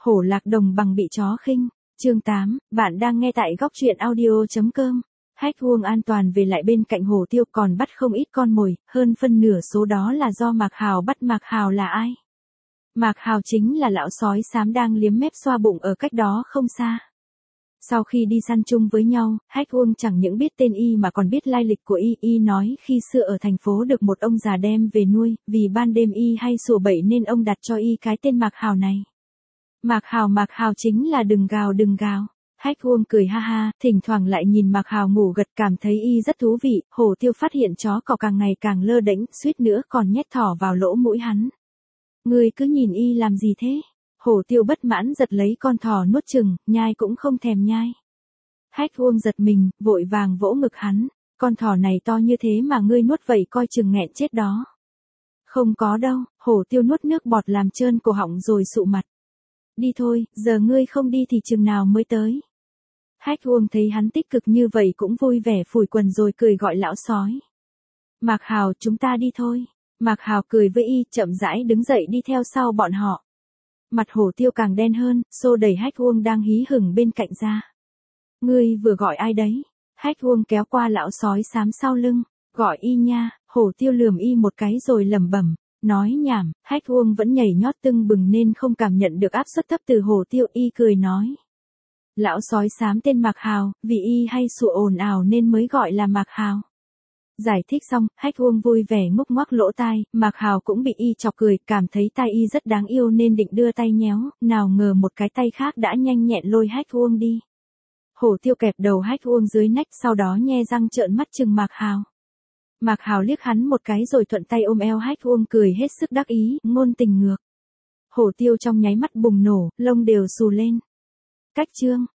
Hổ lạc đồng bằng bị chó khinh. Chương 8, bạn đang nghe tại góc truyện audio.com. Hách Uông an toàn về lại bên cạnh Hổ Tiêu còn bắt không ít con mồi, hơn phân nửa số đó là do Mạc Hào bắt. Mạc Hào là ai? Mạc Hào chính là lão sói xám đang liếm mép xoa bụng ở cách đó không xa. Sau khi đi săn chung với nhau, Hách Uông chẳng những biết tên y mà còn biết lai lịch của y. Y nói khi xưa ở thành phố được một ông già đem về nuôi, vì ban đêm y hay sủa bậy nên ông đặt cho y cái tên Mạc Hào này. Mạc Hào chính là đừng gào đừng gào. Hách Uông cười ha ha, thỉnh thoảng lại nhìn Mạc Hào ngủ gật cảm thấy y rất thú vị. Hổ Tiêu phát hiện chó cò càng ngày càng lơ đễnh, suýt nữa còn nhét thỏ vào lỗ mũi hắn. Ngươi cứ nhìn y làm gì thế? Hổ Tiêu bất mãn giật lấy con thỏ nuốt chừng, nhai cũng không thèm nhai. Hách Uông giật mình, vội vàng vỗ ngực hắn. Con thỏ này to như thế mà ngươi nuốt vậy coi chừng nghẹn chết đó. Không có đâu, Hổ Tiêu nuốt nước bọt làm trơn cổ họng rồi sụ mặt. Đi thôi, giờ ngươi không đi thì chừng nào mới tới. Hách Uông thấy hắn tích cực như vậy cũng vui vẻ phủi quần rồi cười gọi lão sói. Mạc Hào, chúng ta đi thôi. Mạc Hào cười với y, chậm rãi đứng dậy đi theo sau bọn họ. Mặt Hổ Tiêu càng đen hơn, xô đẩy Hách Uông đang hí hửng bên cạnh ra. Ngươi vừa gọi ai đấy? Hách Uông kéo qua lão sói xám sau lưng, gọi y nha. Hổ Tiêu lườm y một cái rồi lẩm bẩm. Nói nhảm, Hách Uông vẫn nhảy nhót tưng bừng nên không cảm nhận được áp suất thấp từ Hổ Tiêu. Y cười nói. Lão sói xám tên Mạc Hào, vì y hay sủa ồn ào nên mới gọi là Mạc Hào. Giải thích xong, Hách Uông vui vẻ ngúc ngoắc lỗ tai, Mạc Hào cũng bị y chọc cười, cảm thấy tai y rất đáng yêu nên định đưa tay nhéo, nào ngờ một cái tay khác đã nhanh nhẹn lôi Hách Uông đi. Hổ Tiêu kẹp đầu Hách Uông dưới nách sau đó nhe răng trợn mắt chừng Mạc Hào. Mạc Hào liếc hắn một cái rồi thuận tay ôm eo Hách Uông cười hết sức đắc ý, ngôn tình ngược. Hổ Tiêu trong nháy mắt bùng nổ, lông đều xù lên. Cách chương